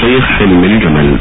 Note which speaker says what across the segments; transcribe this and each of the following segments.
Speaker 1: الشيخ حلمي الجمل.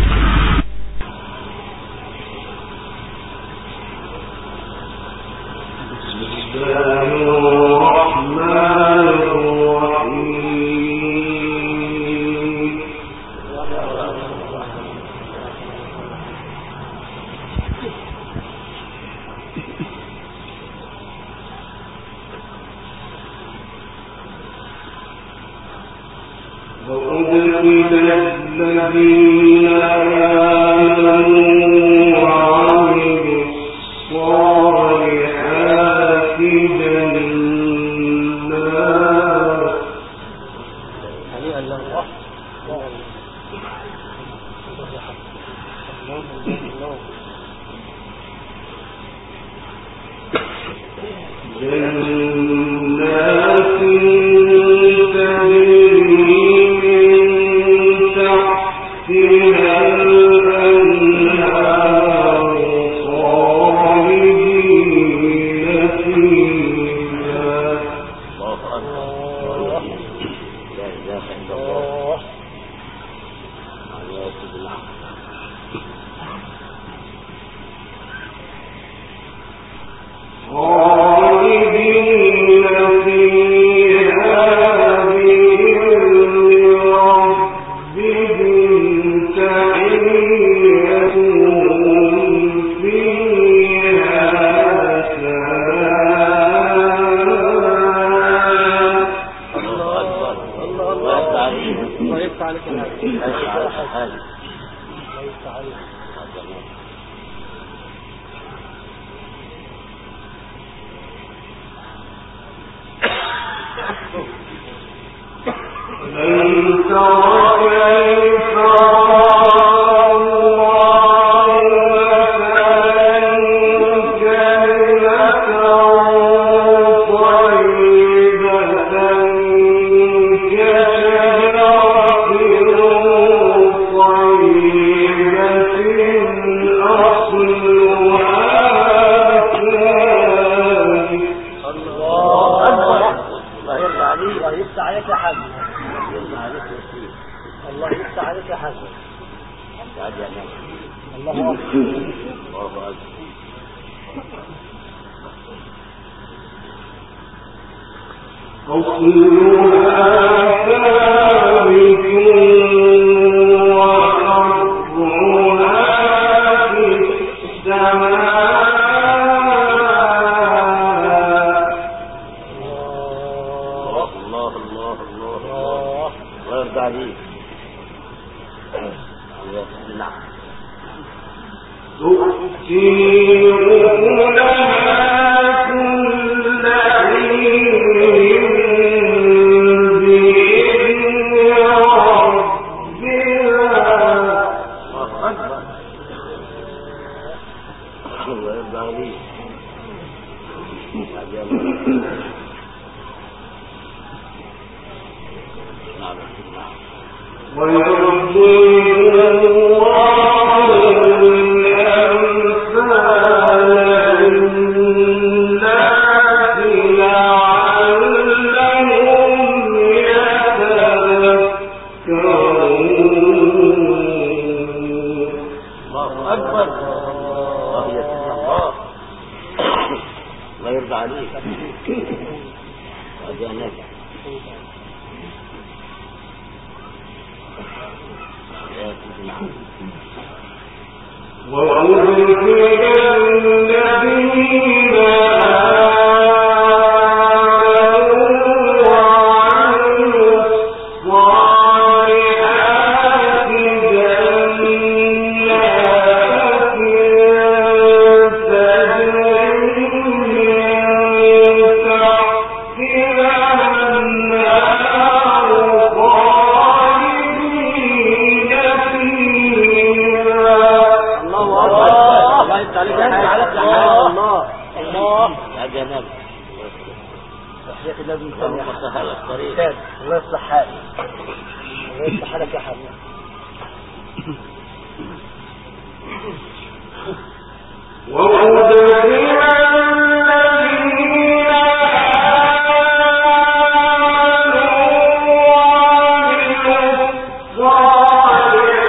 Speaker 2: والصالحات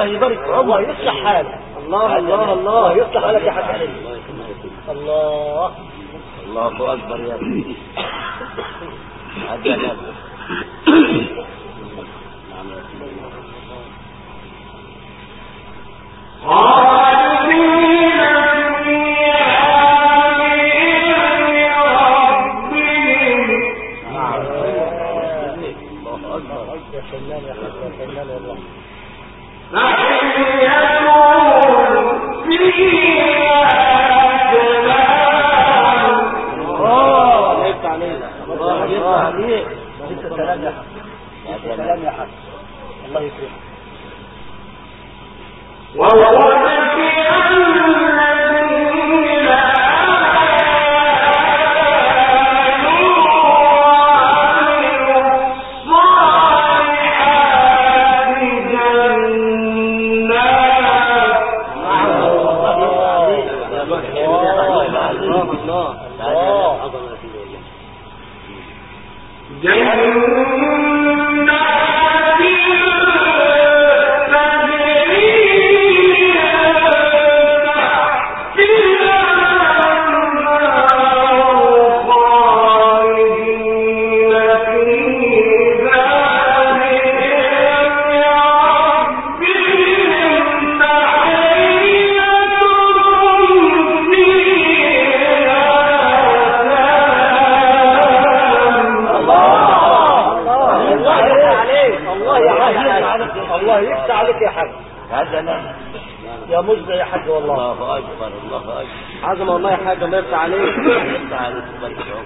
Speaker 1: يبارك في عمرك، يصلح حالك. الله الله الله، يصلح حالك يا حاج. الله
Speaker 2: الله اكبر يا ابني. عجل
Speaker 1: الله يكرمك. الله يفتح عليك يا حاج.
Speaker 2: هذا
Speaker 1: يا مجد يا حاج والله.
Speaker 2: الله اكبر الله اكبر.
Speaker 1: عظمه والله يا حاج، الله يفتح عليك.
Speaker 2: يفتح عليك ويبارك فيك.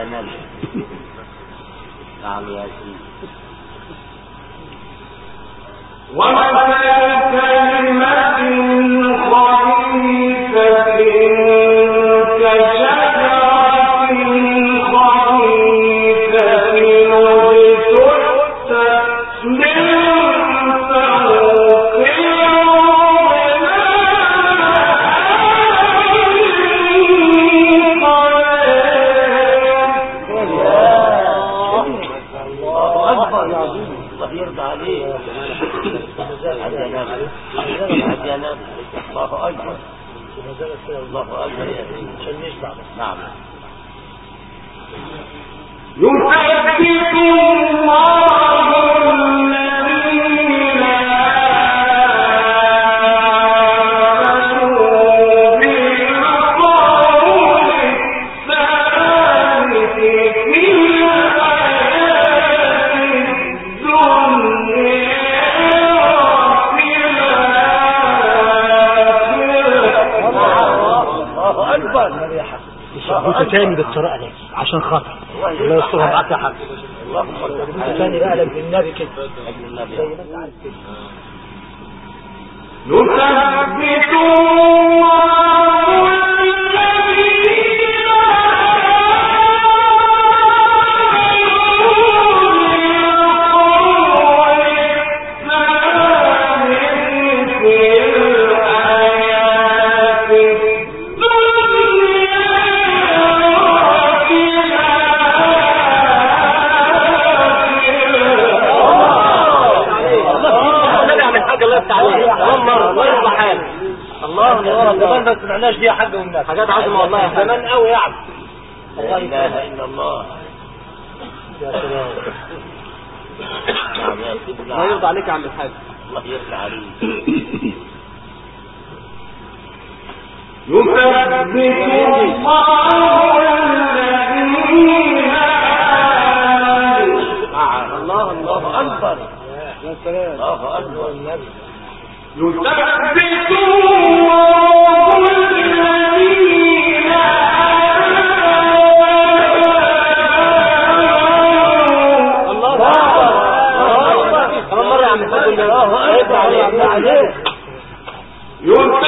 Speaker 2: يا نبي. نعم يا سيدي.
Speaker 3: ومثل كلمة خبيثة كشجرة خبيثة اجتثت من فوق
Speaker 2: الله يرضى عليك. عجلنا الله أكبر. الله أكبر يا سيدي. نعم.
Speaker 3: يثبت الله الذين آمنوا بالقول الثابت في الحياة الدنيا وفي الآخرة.
Speaker 2: الله أكبر.
Speaker 1: انت تاني بالطريقه دي عشان خاطر الله يسترها معاك يا حاج. انت تاني بقى لك بالنبي كده زي ما انت عايز كده.
Speaker 3: يثبت الله الذين
Speaker 1: الله زمان ما سمعناش دي يا حاج والناس حاجات عظيمه والله زمان قوي يعني.
Speaker 2: لا اله الا الله.
Speaker 1: يا سلام.
Speaker 2: نعم يا سيدي.
Speaker 1: الله يرضى عليك يا عم الحاج.
Speaker 2: الله يرضى عليك.
Speaker 3: يثبت الله الذين آمنوا.
Speaker 2: الله أكبر.
Speaker 1: يا سلام.
Speaker 2: الله أكبر.
Speaker 1: النبي.
Speaker 3: يثبت الله الذين آمنوا.
Speaker 1: الله أكبر. كمان مرة يا عم الحاج. الله أكبر.
Speaker 3: يثبت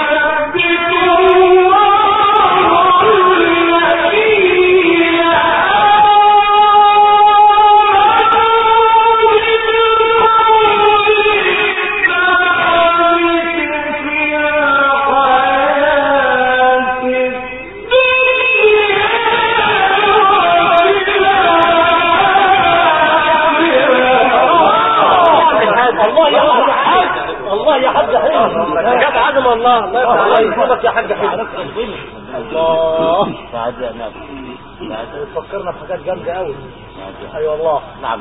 Speaker 1: الله يا حاج حلو. جاب عدم الله الله يرحمك يا حاج حلو. الله
Speaker 2: سعدنا.
Speaker 1: فكرنا في حاجات جامده قوي. اي والله.
Speaker 2: نعم.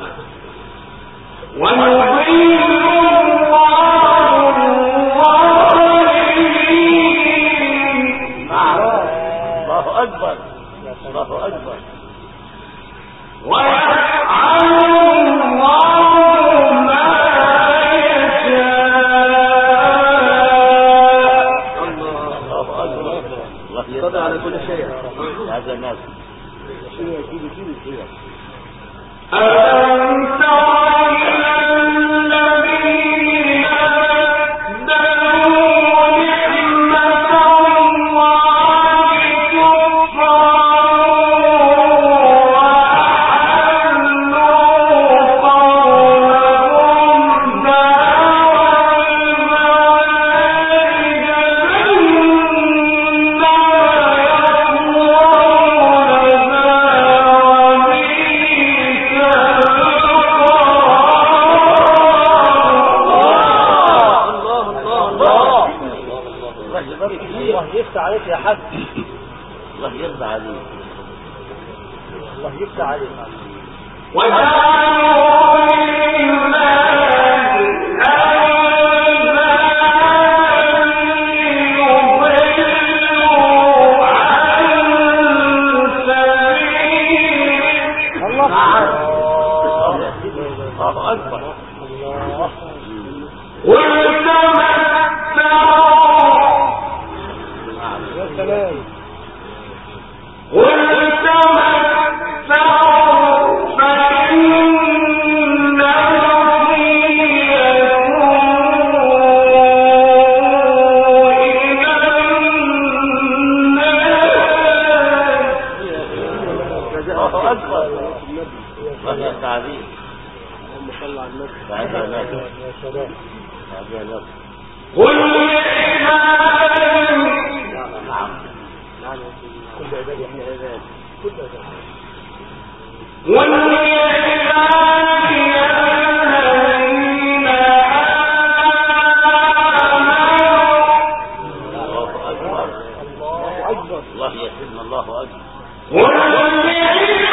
Speaker 3: ويضل
Speaker 2: الله أكبر. الله أكبر.
Speaker 3: ويفعل الله ما يشاء.
Speaker 2: الله أكبر. الله يرضى على كل شيء. هذا الناس.
Speaker 3: ألم تر إلى الذين بدلوا نعمة الله كفرا وأحلوا قومهم دار المعارج
Speaker 1: الله يفتح عليك يا حاج.
Speaker 2: الله يرضى عليك.
Speaker 1: الله يفتح عليك.
Speaker 3: وجعلوا لله أندادا ليضلوا عن سبيله.
Speaker 1: الله
Speaker 2: أكبر.
Speaker 3: قل تمتعوا.
Speaker 1: يا سلام.
Speaker 3: قل تمتعوا
Speaker 2: الله أكبر. وهي التعذيب.
Speaker 1: صلى على النبي.
Speaker 2: هذا نبي.
Speaker 1: يا سلام.
Speaker 2: هذا نبي.
Speaker 3: قل لعبادي
Speaker 2: نعم.
Speaker 1: كل عبادي احنا عباد. كل عبادي.
Speaker 3: قل لعبادي الذين آمنوا
Speaker 2: الله أكبر.
Speaker 1: الله أكبر.
Speaker 2: الله يسلم. الله أكبر.
Speaker 3: قل لعبادي الذين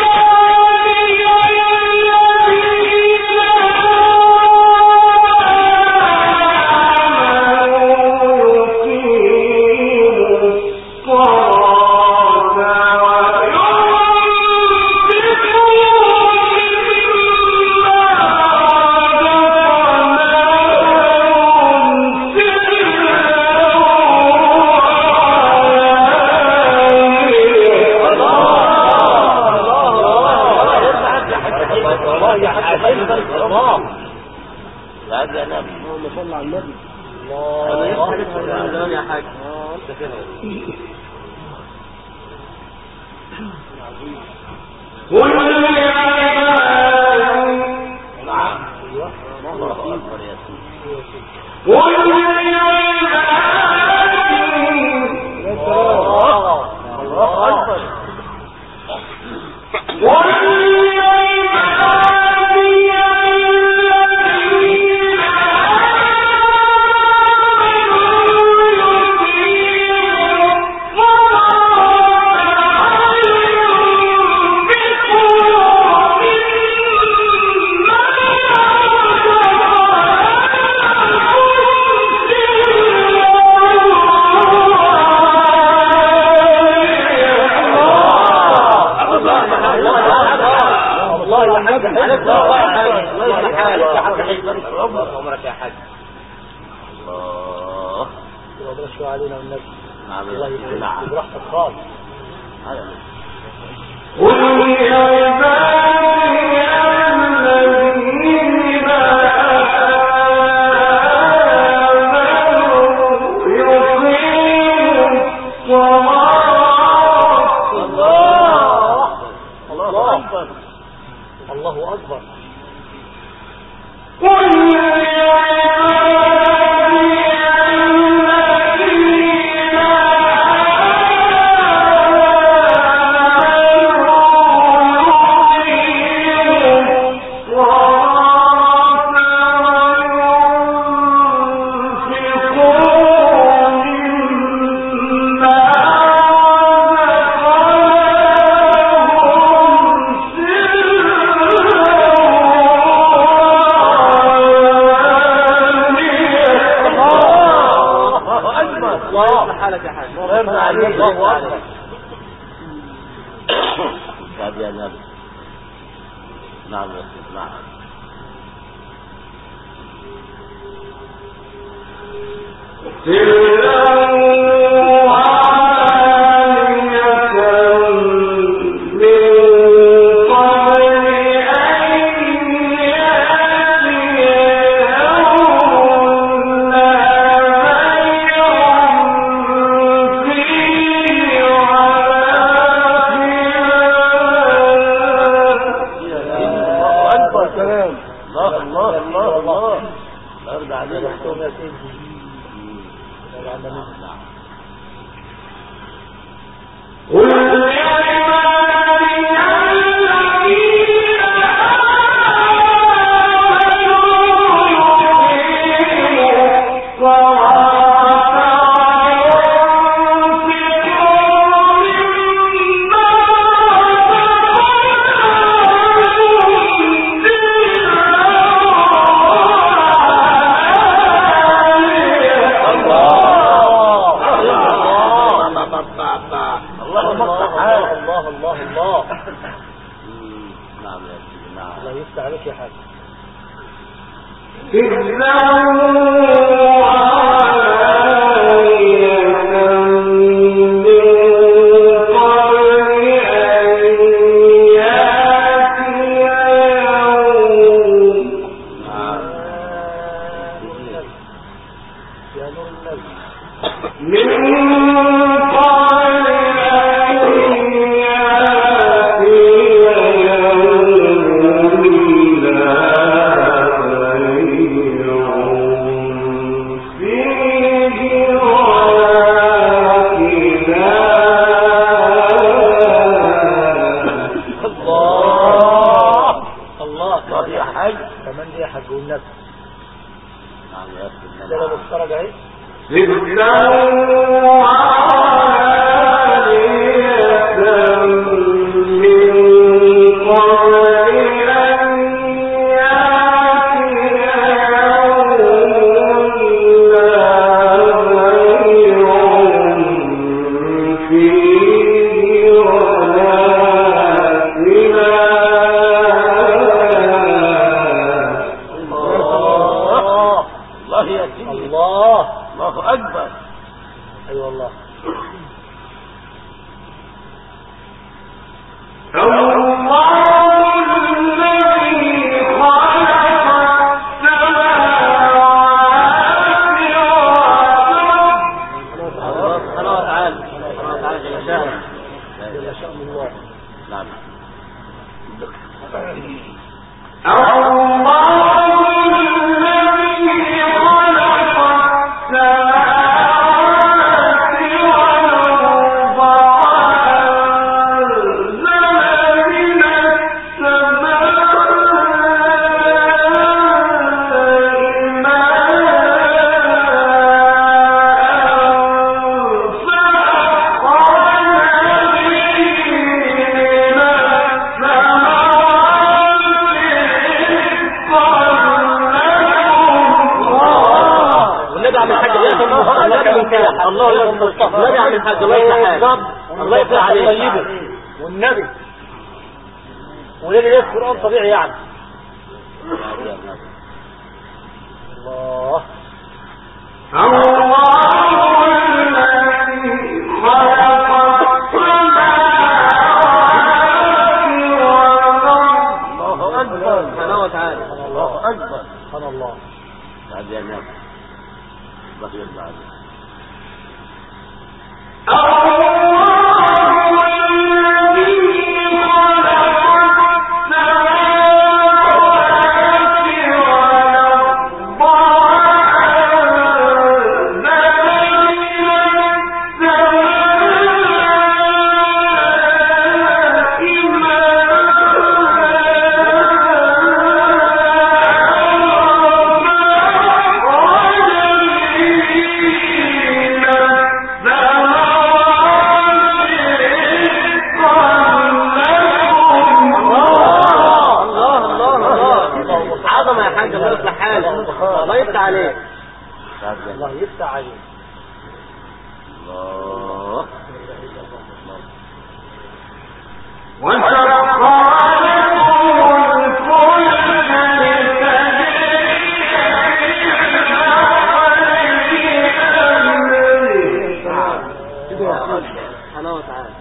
Speaker 2: هذا نبي.
Speaker 1: اللهم صل على النبي.
Speaker 2: هذا يستحق
Speaker 1: الله
Speaker 2: يا حاج.
Speaker 3: قل لعبادي
Speaker 2: نعم. الله أكبر يا سيدي.
Speaker 3: قل لعبادي
Speaker 1: الله أكبر.
Speaker 3: قل لعبادي الذين
Speaker 2: عمرك يا حاج. الله.
Speaker 1: ربنا شو علينا والنبي.
Speaker 2: نعم.
Speaker 1: الله يسلمك
Speaker 2: نعم.
Speaker 1: براحتك خالص.
Speaker 3: قل لعبادي الذين آمنوا يقيموا الصلاة.
Speaker 1: الله أكبر. الله أكبر.
Speaker 3: قل لعبادي الذين
Speaker 1: حالك يا حاج.
Speaker 2: الله أكبر. هذا يا نبي. نعم يا سيدي. نعم. الله أرضى عليك.
Speaker 1: يا سيدي.
Speaker 3: قل لعبادي الذين
Speaker 1: الله.
Speaker 2: نعم يا سيدي. نعم.
Speaker 1: الله يفتح عليك يا حاج.
Speaker 3: من قبل أن يأتي
Speaker 1: كمان دي يا حاج والنبي.
Speaker 2: نعم يا أخي
Speaker 1: ده لو اتفرج اهي
Speaker 2: الله أكبر.
Speaker 1: اي والله. الله يعمل حاجة الله يفتح الله يفتح عليه والنبي وليه القرآن طبيعي يعني. الله الله أكبر سبحانه وتعالى. الله أكبر سبحان الله.
Speaker 2: بعد يا ناس الله يرضى عليك. الله يفتح عليك.
Speaker 1: الله يفتح عليك.
Speaker 2: الله
Speaker 1: سبحانه وتعالى.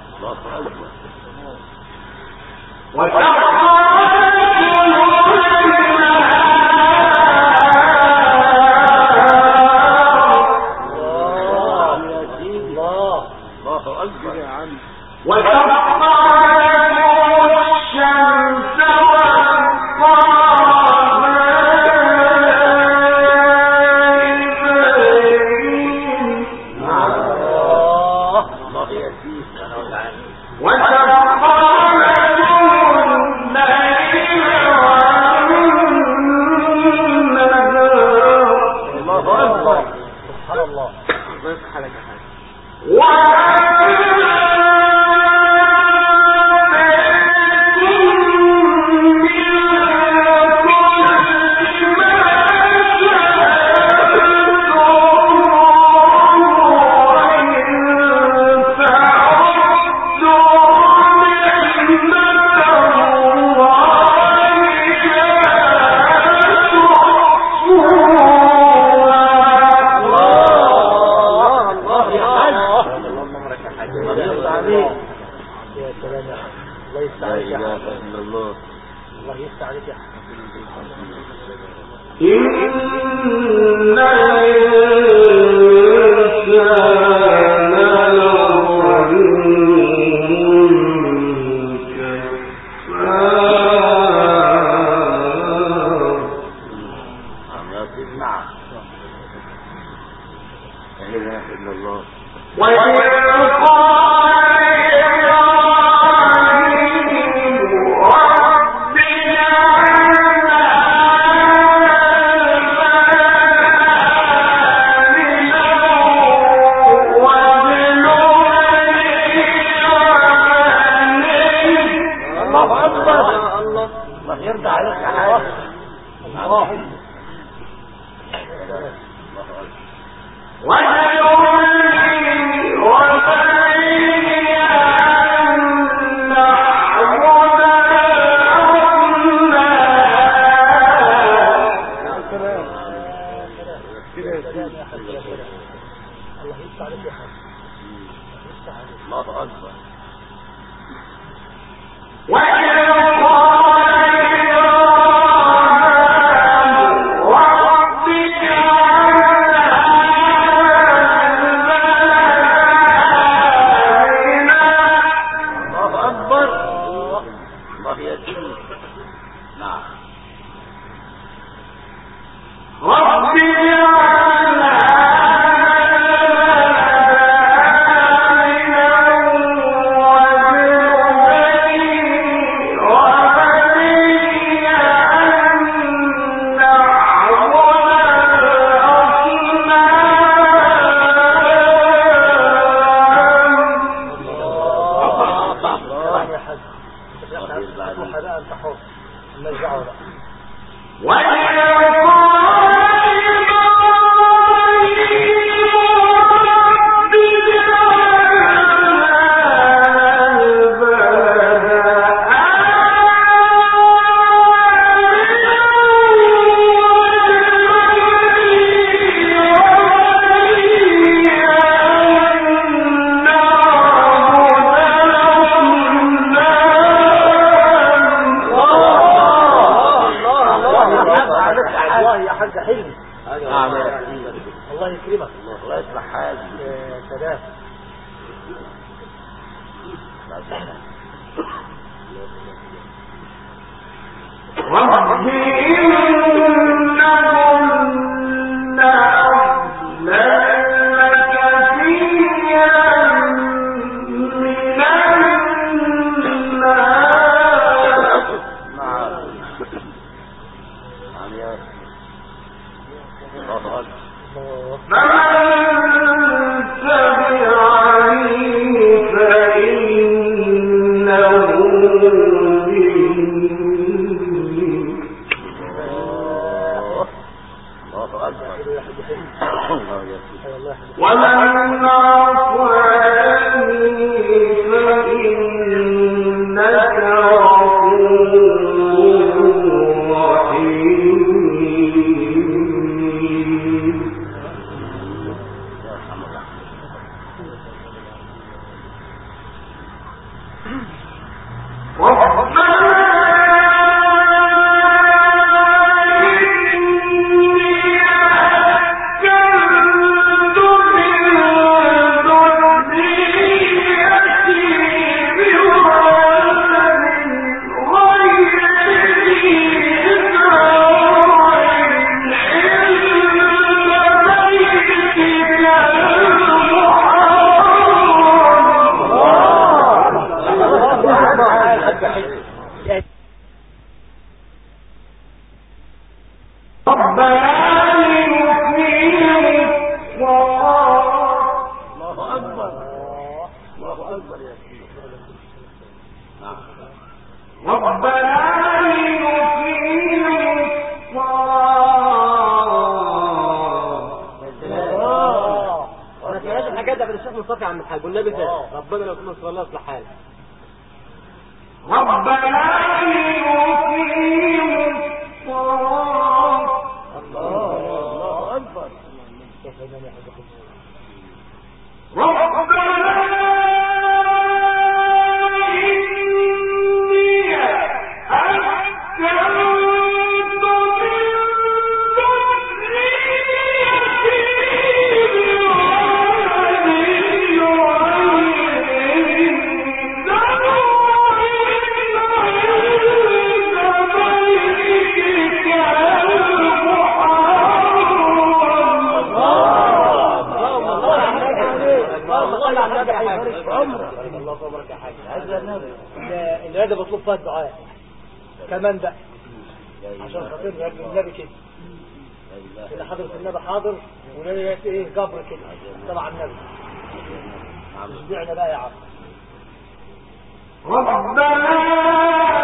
Speaker 3: الله
Speaker 2: الله أكبر يا الله الله يرضى عليك يا حاج الله الله أكبر
Speaker 1: العيادة بطلب فيها الدعاء كمان بقى عشان خاطر النبي كده اللي حضرة النبي حاضر ولنا ايه جبر كده تبع النبي اشبعنا بقى يا عم.
Speaker 3: ربنا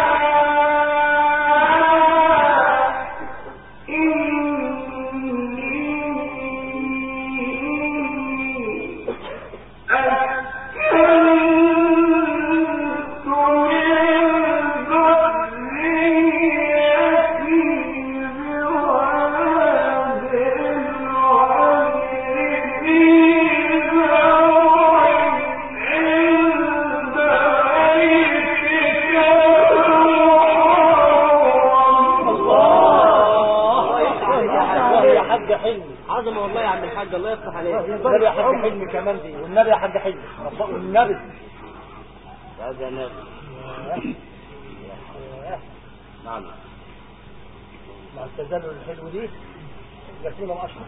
Speaker 4: حاج الله يفتح عليك.
Speaker 1: والنبي يا حاج حلمي كمان دي، والنبي يا حاج حلمي والنبي
Speaker 2: هذا نبي. نعم
Speaker 1: مع التزلل الحلو دي يكون الأشهر.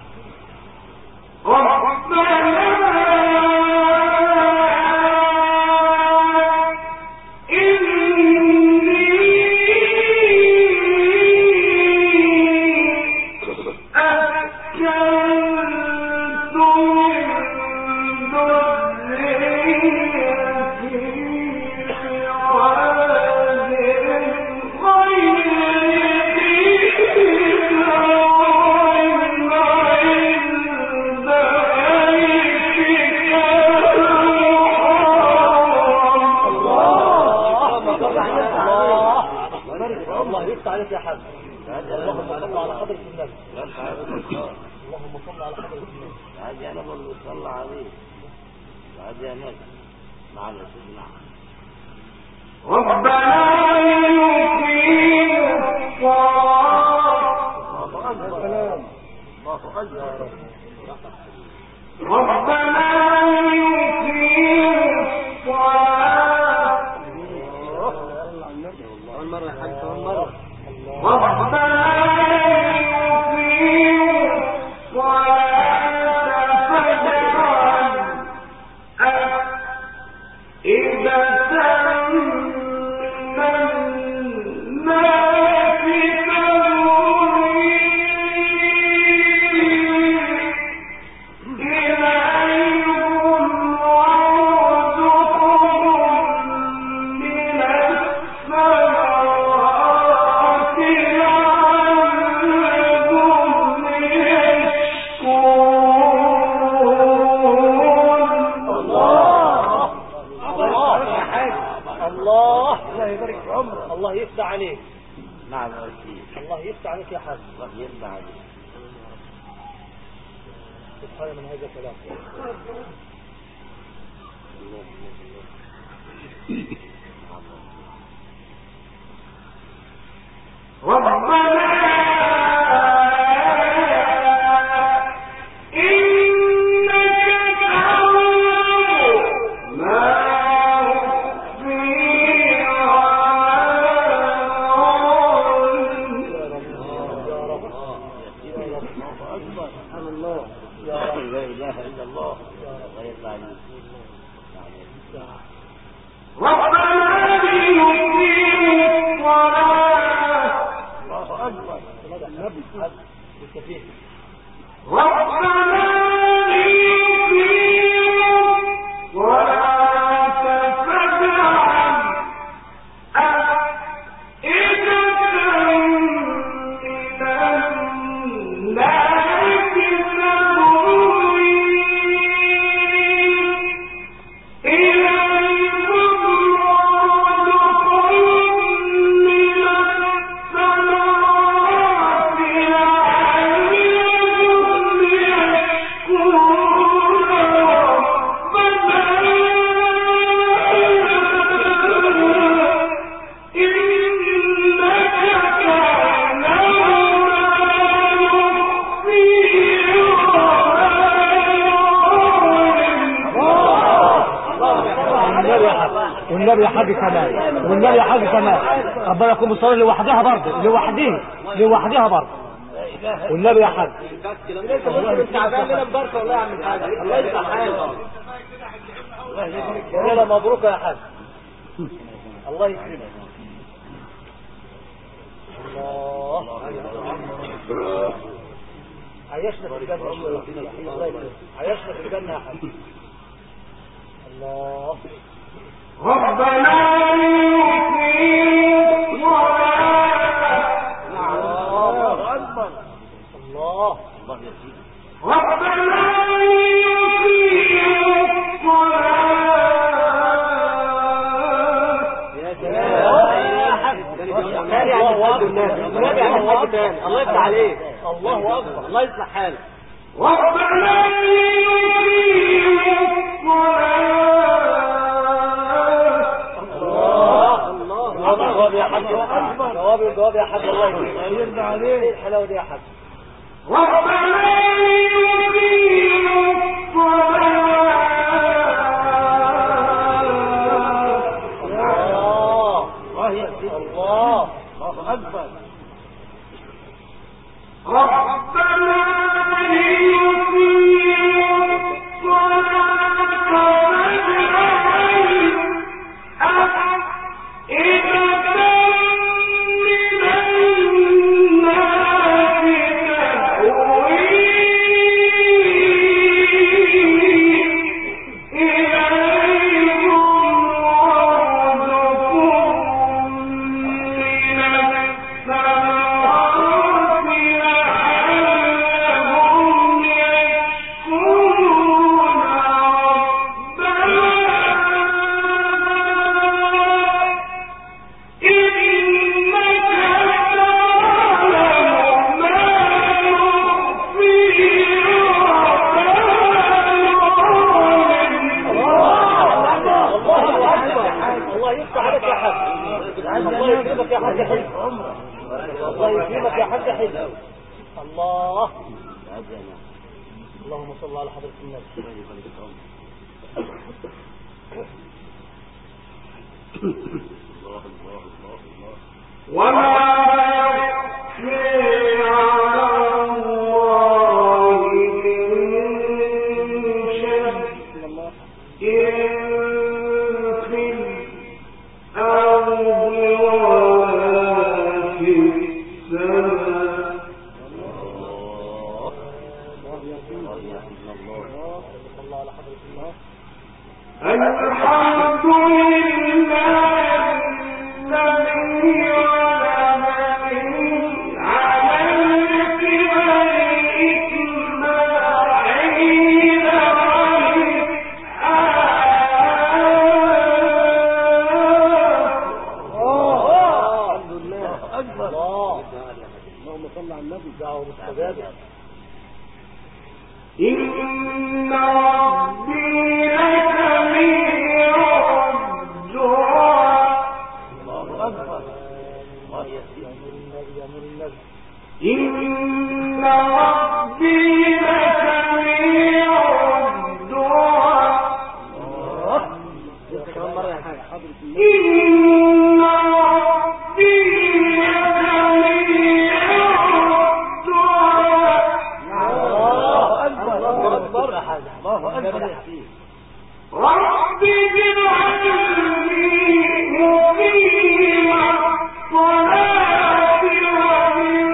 Speaker 1: الله يفتح عليك يا حاج. اللهم صل على حضرة النبي. اللهم صل على حضرة النبي.
Speaker 2: هذه أنا بقول صلى عليه. هذه أنا معنا سيدنا
Speaker 3: ربنا يقيم الصلاة. ربنا يقيم الصلاة.
Speaker 4: أول مرة يا حاج، أول مرة.
Speaker 3: ربنا يقيم الصلاة فاجعل أفئدة من الناس تهوي إليهم وارزقهم من الثمرات لعلهم يشكرون.
Speaker 1: الله يبارك في عمرك. الله يفتح عليك.
Speaker 2: نعم وسيم.
Speaker 1: الله يفتح عليك يا حاج.
Speaker 2: الله يفتح عليك.
Speaker 1: سبحان من هذا كلام.
Speaker 3: ربنا إنك تعلم ما أخفي
Speaker 2: لا إله إلا الله. الله يفتح عليك.
Speaker 3: ربنا ليقيموا الصلاة.
Speaker 2: الله أكبر.
Speaker 1: النبي حاج بالكثير.
Speaker 3: ربنا ليقيموا الصلاة فاجعل أفئدة من الناس تهوي إليهم وارزقهم من الثمرات لعلهم يشكرون. ربنا إنك تعلم ما نخفي
Speaker 1: والنبي يا حاج كمان. والنبي يا حاج كمان. ربنا يكون مصلي لوحدها برضه، لوحدها برضه. والنبي يا حاج.
Speaker 4: انت تعبان لنا ببركة والله يا عم الحاج. الله يفتح حالك.
Speaker 1: ليلة مبروكة يا حاج. الله يكرمك. الله عيشنا في الجنة. الله يكرمك. عيشنا في الجنة يا حاج. الله.
Speaker 3: ربنا يقيموا الصلاة.
Speaker 2: الله أكبر.
Speaker 1: الله.
Speaker 2: الله يفتح.
Speaker 3: ربنا يقيموا الصلاة.
Speaker 4: يا سلام. تاني يا حاج النبي يا حاج تاني. الله يفتح عليك.
Speaker 1: الله أكبر.
Speaker 4: الله يصلح حالك.
Speaker 3: ربنا يقيموا الصلاة.
Speaker 1: جواب يا حاج. جواب يا حاج. الله يرضى عليك. ايه الحلاوة دي يا حاج.
Speaker 3: ربنا يقيموا
Speaker 1: الله يا سيدي الله أكبر. الله اللهم صل على حضرة النبي.
Speaker 3: وما يخفي على الله من شيء إن في الأرض ولا في السماء. الحمد لله الذي إن ربي لسميع الدعاء. الله أكبر. إن ربي لسميع الدعاء. إن ربي رب اجعلني مقيم الصلاة ومن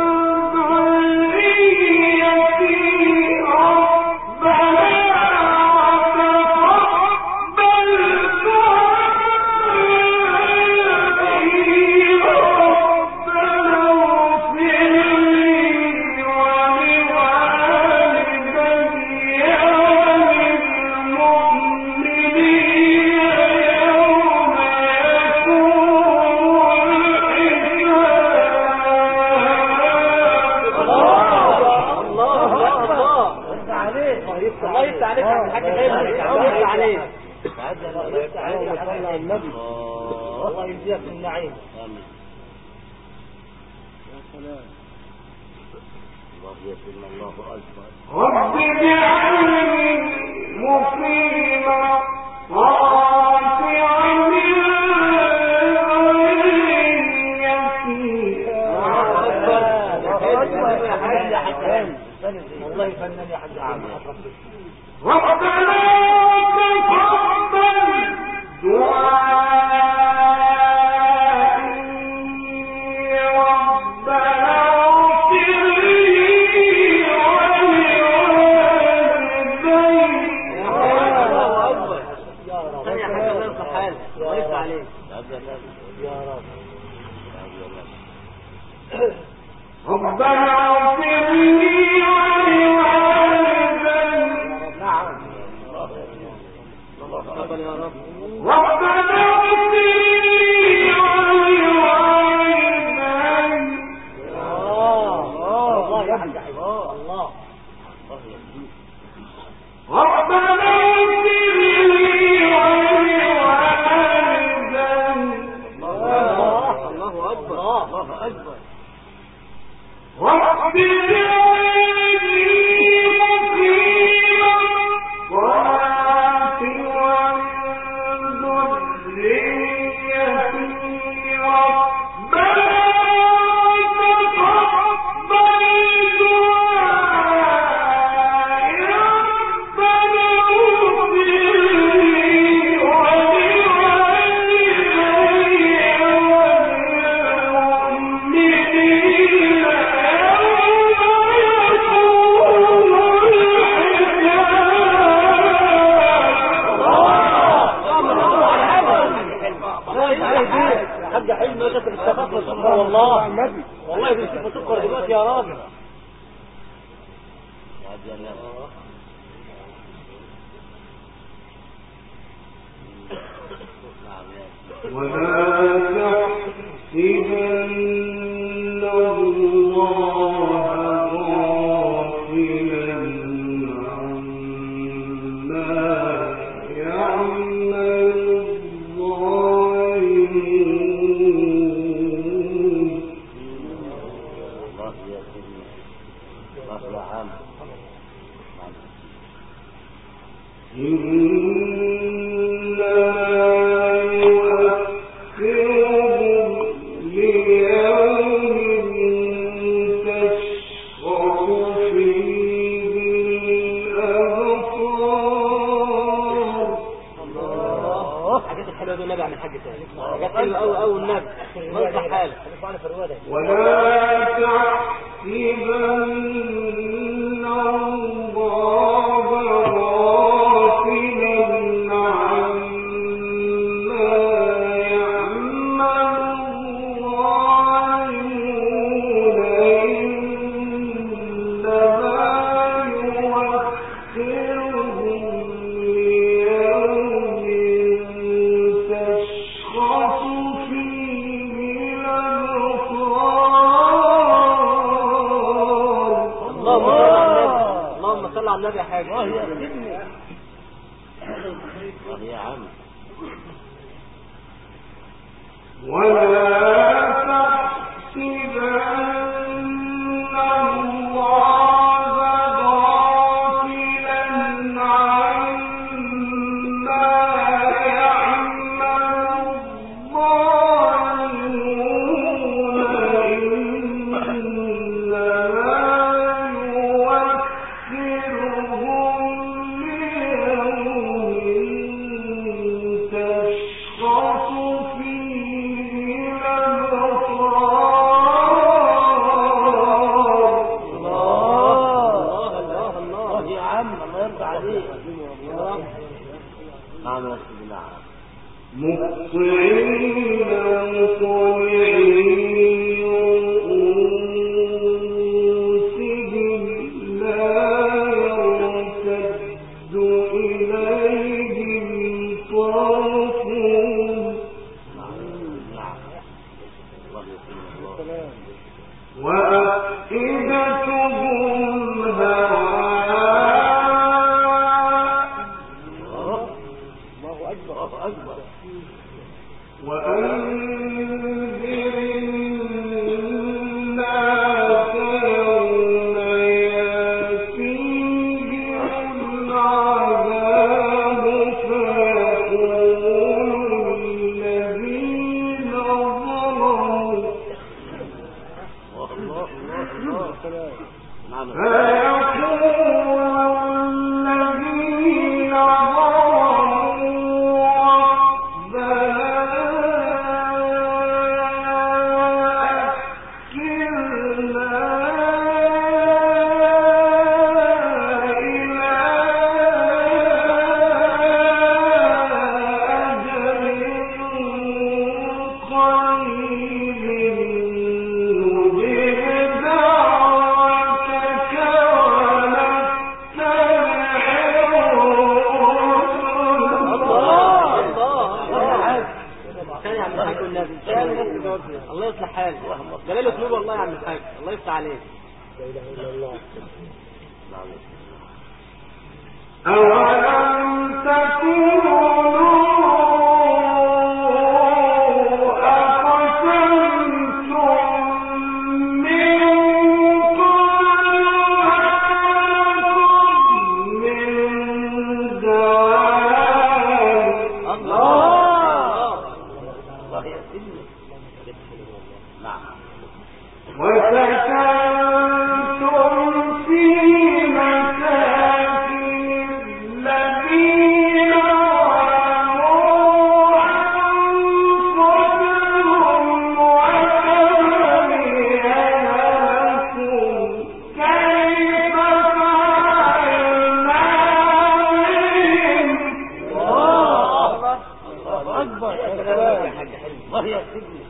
Speaker 3: ذريتي ربنا وتقبل دعائي ربنا اغفر لي
Speaker 1: الله يفتح عليك يا حاج دايما. الله يفتح عليك. الله يفتح عليك على النبي. الله يجزيك النعيم.
Speaker 2: آمين. يا سلام. الله يسلم. الله أكبر.
Speaker 3: رب اجعلني مقيم الصلاة ومن ذريتي
Speaker 1: والله فنان يا حاج عامر.
Speaker 3: ربنا تقبل دعائي ربنا اغفر لي ولوالدي.
Speaker 1: الله أكبر. يا رب.
Speaker 4: ثانية حاجة الله يصلح حالك. الله يفتح عليك.
Speaker 1: يا رب.
Speaker 3: ربنا اغفر لي ولوالدي.
Speaker 1: نعم.
Speaker 4: تقبل يا رب.
Speaker 3: ربنا اغفر لي ولوالدي.
Speaker 1: الله يا حاج الله.
Speaker 3: ربنا اغفر لي ولوالدي.
Speaker 4: الله أكبر.
Speaker 1: الله أكبر.
Speaker 3: رب اجعلني
Speaker 1: حاج حلمي يا كتب التفاصيل سكر والله والله بيمسك سكر دلوقتي يا راجل
Speaker 3: ولا تحسبن الله غافلا عما يعمل الظالمون.
Speaker 2: الله يا سيدي الله يا عم
Speaker 3: ولا تحسبن الله غافلا عما يعمل الظالمون إنما يؤخرهم ليوم تشخص فيه
Speaker 4: اللهم صل على النبي يا حاج.
Speaker 2: الله يا عم
Speaker 3: ولا تحسبن الله غافلا عما يعمل الظالمون إنما يؤخرهم ليوم تشخص فيه الأبصار.
Speaker 2: الله يا عم الله يرضى عليك نعم يا سيدي نعم
Speaker 3: مهطعين مقنعي رؤوسهم لا يرتد إليهم طرفهم وأفئدتهم هواء وأنذر الناس يوم يأتيهم العذاب فيقول الذين ظلموا
Speaker 2: نعم
Speaker 4: الله يصلح حالك جلال اسلوب والله يا عم الحاج الله يفتح عليك.
Speaker 3: أولم تكونوا وسكنتم في مساكن الذين ظلموا أنفسهم وتبين لكم كيف فعلنا بهم.
Speaker 1: الله أكبر.
Speaker 2: الله يا سيدي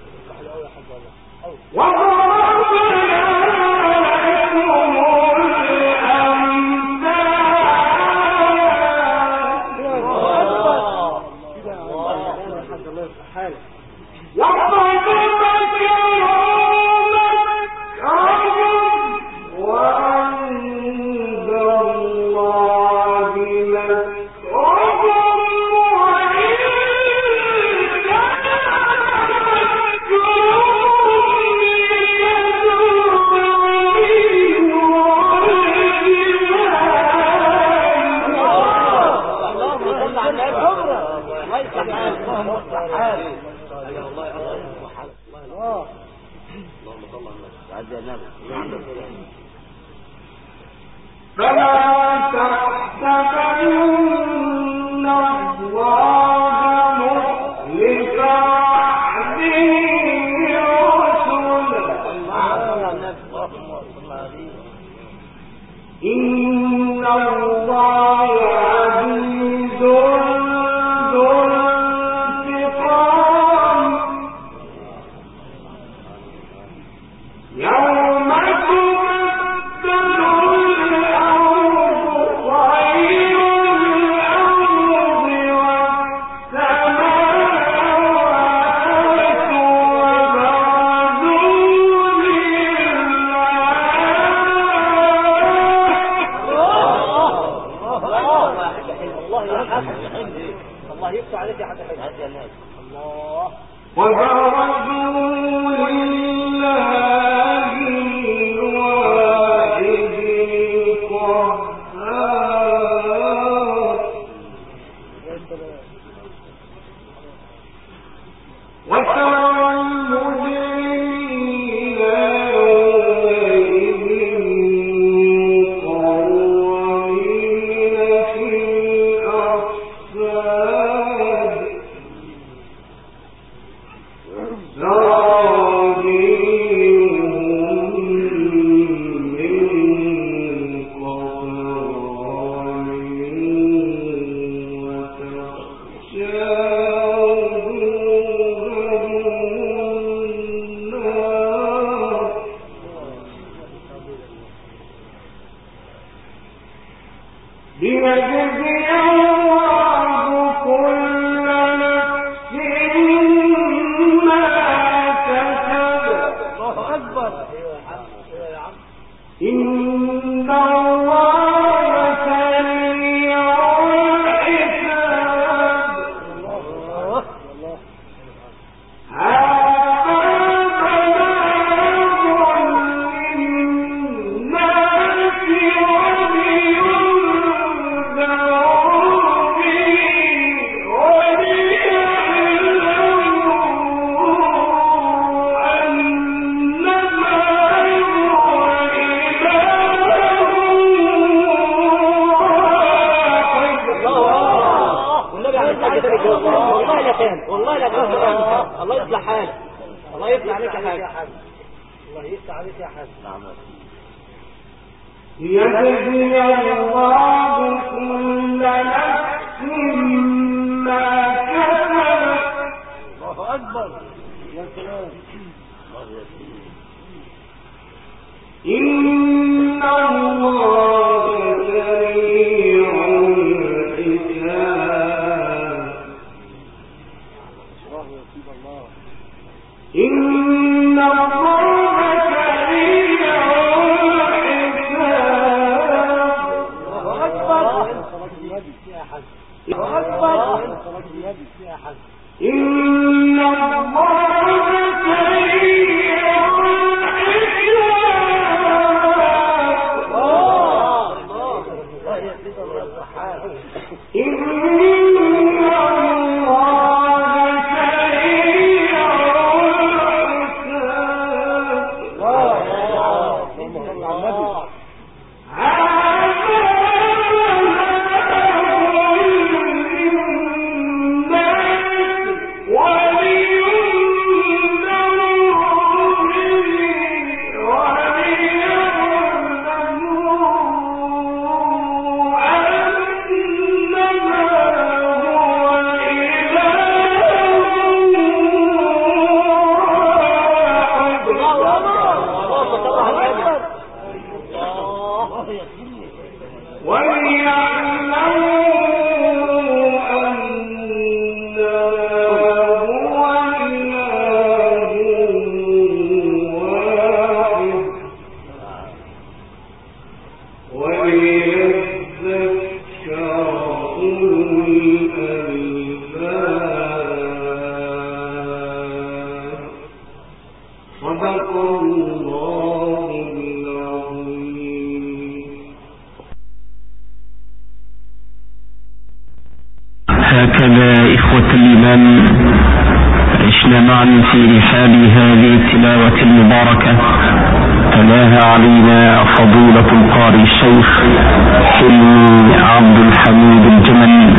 Speaker 5: حال هذه التلاوة المباركة تلاها علينا فضيلة القارئ الشيخ حلمي عبد الحميد الجمل